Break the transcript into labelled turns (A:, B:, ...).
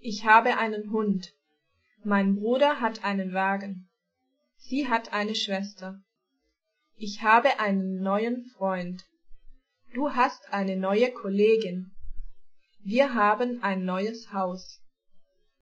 A: Ich habe einen Hund. Mein Bruder hat einen Wagen. Sie hat eine Schwester. Ich habe einen neuen Freund. Du hast eine neue Kollegin. Wir haben ein neues Haus.